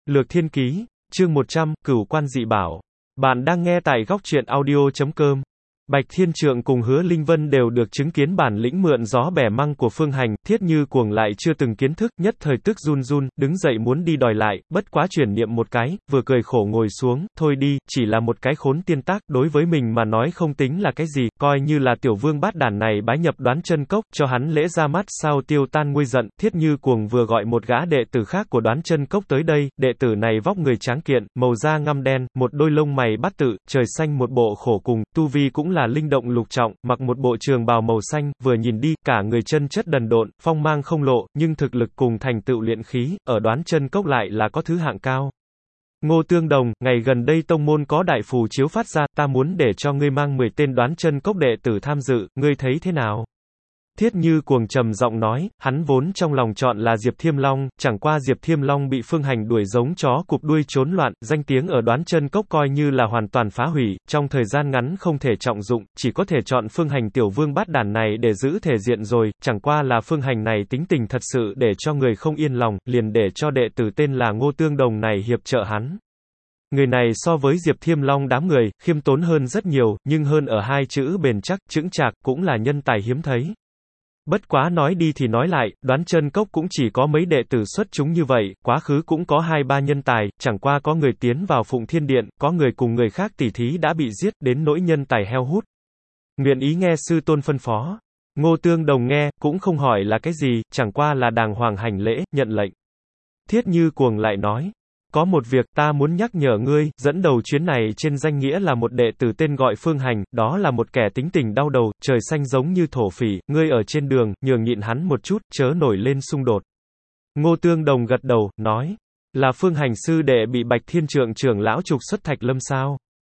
Lược Thiên Ký, chương 100, Cửu Quan Dị Bảo. Bạn đang nghe tại góc truyện audio.com. Bạch Thiên Trượng cùng Hứa Linh Vân đều được chứng kiến bản lĩnh mượn gió bẻ măng của Phương Hành, Thiết Như Cuồng lại chưa từng kiến thức, nhất thời tức run run, đứng dậy muốn đi đòi lại, bất quá chuyển niệm một cái, vừa cười khổ ngồi xuống, thôi đi, chỉ là một cái khốn tiên tác, đối với mình mà nói không tính là cái gì, coi như là tiểu vương bát đản này bái nhập Đoán Chân Cốc, cho hắn lễ ra mắt sao tiêu tan nguôi giận. Thiết Như Cuồng vừa gọi một gã đệ tử khác của Đoán Chân Cốc tới đây, đệ tử này vóc người tráng kiện, màu da ngăm đen, một đôi lông mày bắt tự, trời xanh một bộ khổ cùng, tu vi cũng là linh động lục trọng, mặc một bộ trường bào màu xanh, vừa nhìn đi, cả người chân chất đần độn, phong mang không lộ, nhưng thực lực cùng thành tựu luyện khí, ở Đoán Chân Cốc lại là có thứ hạng cao. Ngô Tương Đồng, ngày gần đây tông môn có đại phù chiếu phát ra, ta muốn để cho ngươi mang 10 tên Đoán Chân Cốc đệ tử tham dự, ngươi thấy thế nào? Thiết Như Cuồng trầm giọng nói, hắn vốn trong lòng chọn là Diệp Thiêm Long, chẳng qua Diệp Thiêm Long bị Phương Hành đuổi giống chó cụp đuôi trốn loạn, danh tiếng ở Đoán Chân Cốc coi như là hoàn toàn phá hủy, trong thời gian ngắn không thể trọng dụng, chỉ có thể chọn Phương Hành tiểu vương bát đản này để giữ thể diện rồi, chẳng qua là Phương Hành này tính tình thật sự để cho người không yên lòng, liền để cho đệ tử tên là Ngô Tương Đồng này hiệp trợ hắn. Người này so với Diệp Thiêm Long đám người, khiêm tốn hơn rất nhiều, nhưng hơn ở hai chữ bền chắc, chững chạc, cũng là nhân tài hiếm thấy. Bất quá nói đi thì nói lại, Đoán Chân Cốc cũng chỉ có mấy đệ tử xuất chúng như vậy, quá khứ cũng có 2-3 nhân tài, chẳng qua có người tiến vào Phụng Thiên Điện, có người cùng người khác tỉ thí đã bị giết, đến nỗi nhân tài heo hút. Nguyện ý nghe sư tôn phân phó. Ngô Tương Đồng nghe, cũng không hỏi là cái gì, chẳng qua là đàng hoàng hành lễ, nhận lệnh. Thiết Như Cuồng lại nói, có một việc ta muốn nhắc nhở ngươi, dẫn đầu chuyến này trên danh nghĩa là một đệ tử tên gọi Phương Hành, đó là một kẻ tính tình đau đầu, trời xanh giống như thổ phỉ, ngươi ở trên đường, nhường nhịn hắn một chút, chớ nổi lên xung đột. Ngô Tương Đồng gật đầu, nói, là Phương Hành sư đệ bị Bạch Thiên Trượng trưởng lão trục xuất Thạch Lâm sao?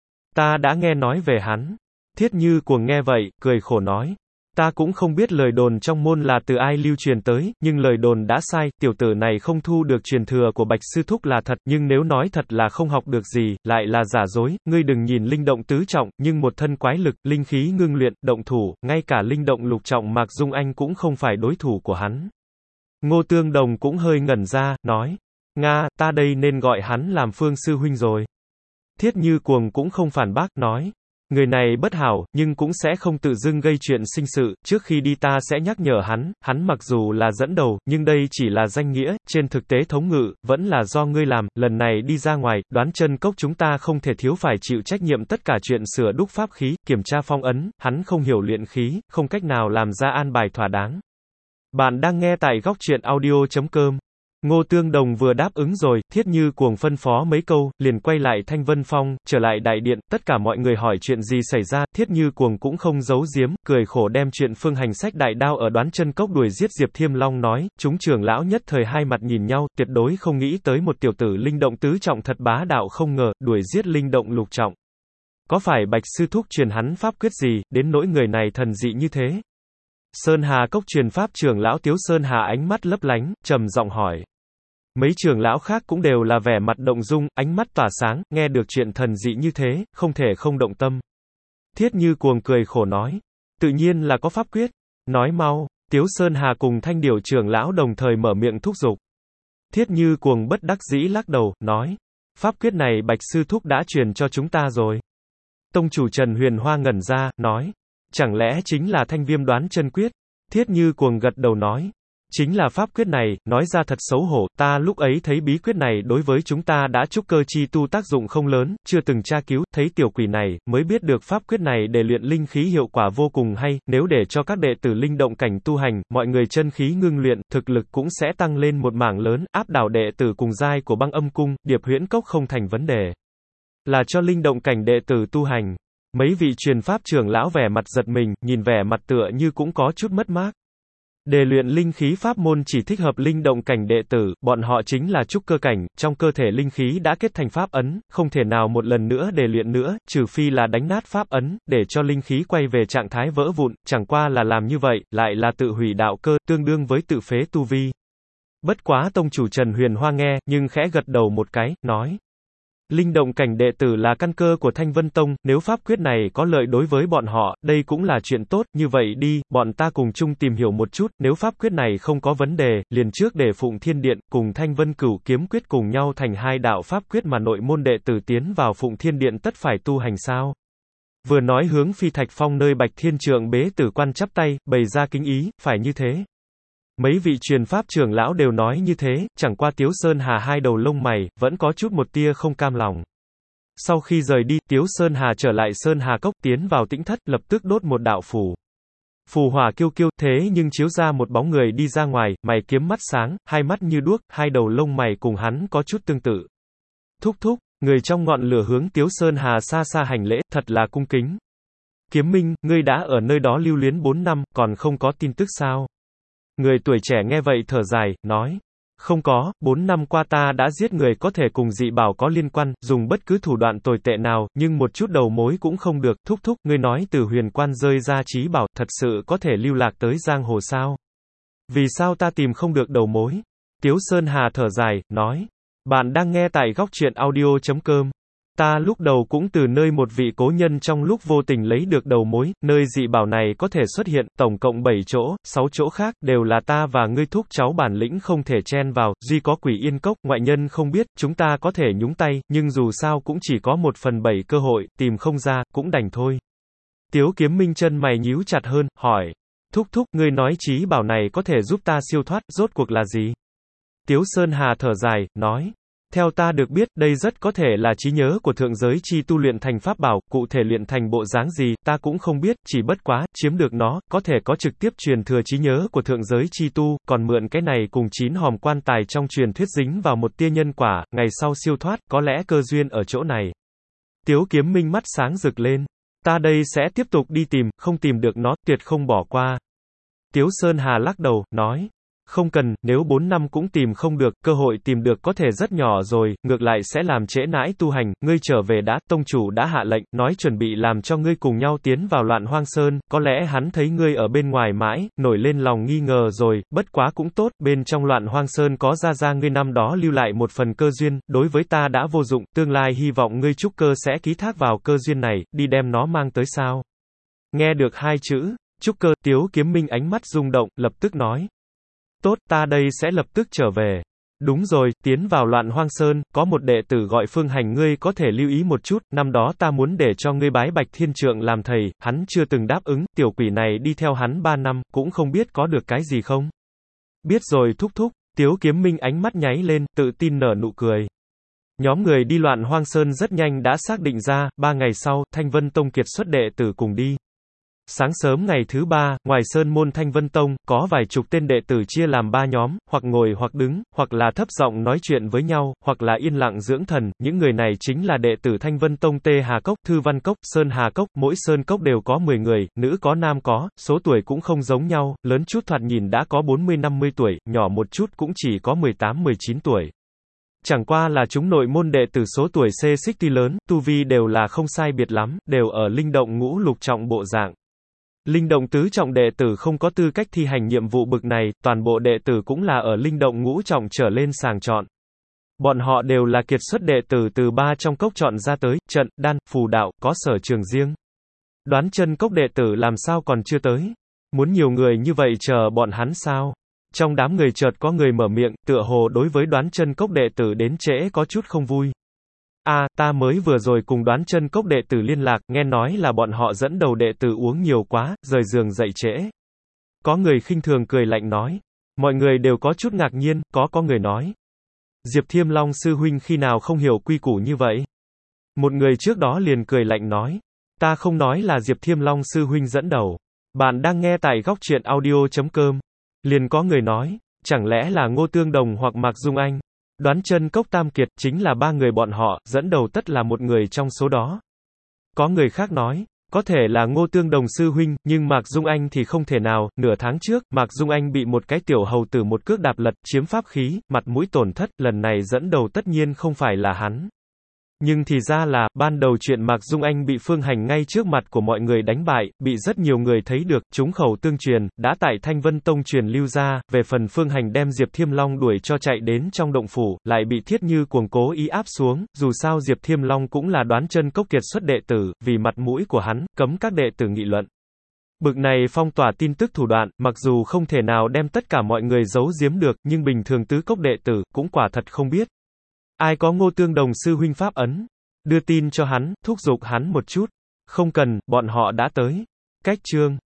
Ta đã nghe nói về hắn. Thiết Như Cuồng nghe vậy, cười khổ nói, ta cũng không biết lời đồn trong môn là từ ai lưu truyền tới, nhưng lời đồn đã sai, tiểu tử này không thu được truyền thừa của Bạch Sư Thúc là thật, nhưng nếu nói thật là không học được gì, lại là giả dối, ngươi đừng nhìn linh động tứ trọng, nhưng một thân quái lực, linh khí ngưng luyện, động thủ, ngay cả linh động lục trọng Mạc Dung Anh cũng không phải đối thủ của hắn. Ngô Tương Đồng cũng hơi ngẩn ra, nói, Nga, ta đây nên gọi hắn làm Phương Sư Huynh rồi. Thiết Như Cuồng cũng không phản bác, nói, người này bất hảo, nhưng cũng sẽ không tự dưng gây chuyện sinh sự, trước khi đi ta sẽ nhắc nhở hắn mặc dù là dẫn đầu, nhưng đây chỉ là danh nghĩa, trên thực tế thống ngự, vẫn là do ngươi làm, lần này đi ra ngoài, Đoán Chân Cốc chúng ta không thể thiếu phải chịu trách nhiệm tất cả chuyện sửa đúc pháp khí, kiểm tra phong ấn, hắn không hiểu luyện khí, không cách nào làm ra an bài thỏa đáng. Bạn đang nghe tại góc truyện audio.com. Ngô Tương Đồng vừa đáp ứng rồi, Thiết Như Cuồng phân phó mấy câu, liền quay lại Thanh Vân Phong, trở lại đại điện, tất cả mọi người hỏi chuyện gì xảy ra, Thiết Như Cuồng cũng không giấu giếm, cười khổ đem chuyện Phương Hành sách đại đao ở Đoán Chân Cốc đuổi giết Diệp Thiêm Long nói, chúng trưởng lão nhất thời hai mặt nhìn nhau, tuyệt đối không nghĩ tới một tiểu tử linh động tứ trọng thật bá đạo không ngờ, đuổi giết linh động lục trọng. Có phải Bạch Sư Thúc truyền hắn pháp quyết gì, đến nỗi người này thần dị như thế? Sơn Hà Cốc truyền pháp trưởng lão Tiếu Sơn Hà ánh mắt lấp lánh, trầm giọng hỏi. Mấy trưởng lão khác cũng đều là vẻ mặt động dung, ánh mắt tỏa sáng, nghe được chuyện thần dị như thế, không thể không động tâm. Thiết Như Cuồng cười khổ nói, tự nhiên là có pháp quyết, nói mau. Tiếu Sơn Hà cùng Thanh Điểu trưởng lão đồng thời mở miệng thúc giục. Thiết Như Cuồng bất đắc dĩ lắc đầu, nói, pháp quyết này Bạch Sư Thúc đã truyền cho chúng ta rồi. Tông chủ Trần Huyền Hoa ngẩn ra, nói, chẳng lẽ chính là Thanh Viêm Đoán Chân Quyết? Thiết Như Cuồng gật đầu nói, chính là pháp quyết này, nói ra thật xấu hổ, ta lúc ấy thấy bí quyết này đối với chúng ta đã trúc cơ chi tu tác dụng không lớn, chưa từng tra cứu, thấy tiểu quỷ này, mới biết được pháp quyết này để luyện linh khí hiệu quả vô cùng hay, nếu để cho các đệ tử linh động cảnh tu hành, mọi người chân khí ngưng luyện, thực lực cũng sẽ tăng lên một mảng lớn, áp đảo đệ tử cùng giai của Băng Âm Cung, Điệp Huyễn Cốc không thành vấn đề. Là cho linh động cảnh đệ tử tu hành. Mấy vị truyền pháp trưởng lão vẻ mặt giật mình, nhìn vẻ mặt tựa như cũng có chút mất mát. Để luyện linh khí pháp môn chỉ thích hợp linh động cảnh đệ tử, bọn họ chính là trúc cơ cảnh, trong cơ thể linh khí đã kết thành pháp ấn, không thể nào một lần nữa để luyện nữa, trừ phi là đánh nát pháp ấn, để cho linh khí quay về trạng thái vỡ vụn, chẳng qua là làm như vậy, lại là tự hủy đạo cơ, tương đương với tự phế tu vi. Bất quá tông chủ Trần Huyền Hoa nghe, nhưng khẽ gật đầu một cái, nói. Linh động cảnh đệ tử là căn cơ của Thanh Vân Tông, nếu pháp quyết này có lợi đối với bọn họ, đây cũng là chuyện tốt, như vậy đi, bọn ta cùng chung tìm hiểu một chút, nếu pháp quyết này không có vấn đề, liền trước để Phụng Thiên Điện, cùng Thanh Vân Cửu Kiếm Quyết cùng nhau thành hai đạo pháp quyết mà nội môn đệ tử tiến vào Phụng Thiên Điện tất phải tu hành sao. Vừa nói hướng Phi Thạch Phong nơi Bạch Thiên Trượng bế tử quan chắp tay, bày ra kính ý, phải như thế. Mấy vị truyền pháp trưởng lão đều nói như thế, chẳng qua Tiếu Sơn Hà hai đầu lông mày, vẫn có chút một tia không cam lòng. Sau khi rời đi, Tiếu Sơn Hà trở lại Sơn Hà Cốc tiến vào tĩnh thất, lập tức đốt một đạo phù. Phù hỏa kiêu kiêu, thế nhưng chiếu ra một bóng người đi ra ngoài, mày kiếm mắt sáng, hai mắt như đuốc, hai đầu lông mày cùng hắn có chút tương tự. Thúc thúc, người trong ngọn lửa hướng Tiếu Sơn Hà xa xa hành lễ, thật là cung kính. Kiếm Minh, ngươi đã ở nơi đó lưu luyến 4 năm, còn không có tin tức sao? Người tuổi trẻ nghe vậy thở dài, nói. Không có, 4 năm qua ta đã giết người có thể cùng dị bảo có liên quan, dùng bất cứ thủ đoạn tồi tệ nào, nhưng một chút đầu mối cũng không được. Thúc thúc, ngươi nói từ huyền quan rơi ra trí bảo, thật sự có thể lưu lạc tới giang hồ sao? Vì sao ta tìm không được đầu mối? Tiếu Sơn Hà thở dài, nói. Bạn đang nghe tại góc truyện audio.com. Ta lúc đầu cũng từ nơi một vị cố nhân trong lúc vô tình lấy được đầu mối, nơi dị bảo này có thể xuất hiện, tổng cộng 7 chỗ, 6 chỗ khác, đều là ta và ngươi thúc cháu bản lĩnh không thể chen vào, duy có Quỷ Yên Cốc, ngoại nhân không biết, chúng ta có thể nhúng tay, nhưng dù sao cũng chỉ có 1/7 cơ hội, tìm không ra, cũng đành thôi. Tiếu Kiếm Minh chân mày nhíu chặt hơn, hỏi. Thúc thúc, ngươi nói trí bảo này có thể giúp ta siêu thoát, rốt cuộc là gì? Tiếu Sơn Hà thở dài, nói. Theo ta được biết, đây rất có thể là trí nhớ của thượng giới chi tu luyện thành pháp bảo, cụ thể luyện thành bộ dáng gì, ta cũng không biết, chỉ bất quá, chiếm được nó, có thể có trực tiếp truyền thừa trí nhớ của thượng giới chi tu, còn mượn cái này cùng 9 hòm quan tài trong truyền thuyết dính vào một tia nhân quả, ngày sau siêu thoát, có lẽ cơ duyên ở chỗ này. Tiếu Kiếm Minh mắt sáng rực lên. Ta đây sẽ tiếp tục đi tìm, không tìm được nó, tuyệt không bỏ qua. Tiếu Sơn Hà lắc đầu, nói. Không cần, nếu 4 năm cũng tìm không được, cơ hội tìm được có thể rất nhỏ rồi, ngược lại sẽ làm trễ nãi tu hành, ngươi trở về đã, tông chủ đã hạ lệnh, nói chuẩn bị làm cho ngươi cùng nhau tiến vào Loạn Hoang Sơn, có lẽ hắn thấy ngươi ở bên ngoài mãi, nổi lên lòng nghi ngờ rồi, bất quá cũng tốt, bên trong Loạn Hoang Sơn có ra ngươi năm đó lưu lại một phần cơ duyên, đối với ta đã vô dụng, tương lai hy vọng ngươi trúc cơ sẽ ký thác vào cơ duyên này, đi đem nó mang tới sao. Nghe được hai chữ, trúc cơ, Tiếu Kiếm Minh ánh mắt rung động, lập tức nói. Tốt, ta đây sẽ lập tức trở về. Đúng rồi, tiến vào Loạn Hoang Sơn, có một đệ tử gọi Phương Hành, ngươi có thể lưu ý một chút, năm đó ta muốn để cho ngươi bái Bạch Thiên Trượng làm thầy, hắn chưa từng đáp ứng, tiểu quỷ này đi theo hắn 3 năm, cũng không biết có được cái gì không. Biết rồi thúc thúc, Tiếu Kiếm Minh ánh mắt nháy lên, tự tin nở nụ cười. Nhóm người đi Loạn Hoang Sơn rất nhanh đã xác định ra, 3 ngày sau, Thanh Vân Tông kiệt xuất đệ tử cùng đi. Sáng sớm ngày thứ 3, ngoài sơn môn Thanh Vân Tông, có vài chục tên đệ tử chia làm 3 nhóm, hoặc ngồi hoặc đứng, hoặc là thấp giọng nói chuyện với nhau, hoặc là yên lặng dưỡng thần. Những người này chính là đệ tử Thanh Vân Tông Tê Hà Cốc, Thư Văn Cốc, Sơn Hà Cốc, mỗi sơn cốc đều có 10 người, nữ có nam có, số tuổi cũng không giống nhau, lớn chút thoạt nhìn đã có 40-50 tuổi, nhỏ một chút cũng chỉ có 18-19 tuổi. Chẳng qua là chúng nội môn đệ tử số tuổi xê xích tuy lớn, tu vi đều là không sai biệt lắm, đều ở linh động ngũ lục trọng bộ dạng. Linh động tứ trọng đệ tử không có tư cách thi hành nhiệm vụ bực này, toàn bộ đệ tử cũng là ở linh động ngũ trọng trở lên sàng chọn. Bọn họ đều là kiệt xuất đệ tử từ 3 trong cốc chọn ra tới, trận, đan, phù đạo, có sở trường riêng. Đoán chân cốc đệ tử làm sao còn chưa tới? Muốn nhiều người như vậy chờ bọn hắn sao? Trong đám người chợt có người mở miệng, tựa hồ đối với Đoán chân cốc đệ tử đến trễ có chút không vui. Ta mới vừa rồi cùng Đoán chân cốc đệ tử liên lạc, nghe nói là bọn họ dẫn đầu đệ tử uống nhiều quá, rời giường dậy trễ. Có người khinh thường cười lạnh nói. Mọi người đều có chút ngạc nhiên, có người nói. Diệp Thiêm Long sư huynh khi nào không hiểu quy củ như vậy? Một người trước đó liền cười lạnh nói. Ta không nói là Diệp Thiêm Long sư huynh dẫn đầu. Bạn đang nghe tại góc truyện audio.com. Liền có người nói, chẳng lẽ là Ngô Tương Đồng hoặc Mạc Dung Anh? Đoán chân cốc tam kiệt chính là 3 người bọn họ, dẫn đầu tất là một người trong số đó. Có người khác nói, có thể là Ngô Tương Đồng sư huynh, nhưng Mạc Dung Anh thì không thể nào, nửa tháng trước, Mạc Dung Anh bị một cái tiểu hầu tử một cước đạp lật, chiếm pháp khí, mặt mũi tổn thất, lần này dẫn đầu tất nhiên không phải là hắn. Nhưng thì ra là, ban đầu chuyện Mạc Dung Anh bị Phương Hành ngay trước mặt của mọi người đánh bại, bị rất nhiều người thấy được, chúng khẩu tương truyền, đã tại Thanh Vân Tông truyền lưu ra, về phần Phương Hành đem Diệp Thiêm Long đuổi cho chạy đến trong động phủ, lại bị Thiết Như Cuồng cố ý áp xuống, dù sao Diệp Thiêm Long cũng là Đoán Chân Cốc kiệt xuất đệ tử, vì mặt mũi của hắn, cấm các đệ tử nghị luận. Bực này phong tỏa tin tức thủ đoạn, mặc dù không thể nào đem tất cả mọi người giấu giếm được, nhưng bình thường tứ cốc đệ tử, cũng quả thật không biết. Ai có Ngô Tương Đồng sư huynh pháp ấn? Đưa tin cho hắn, thúc giục hắn một chút. Không cần, bọn họ đã tới. Cách chương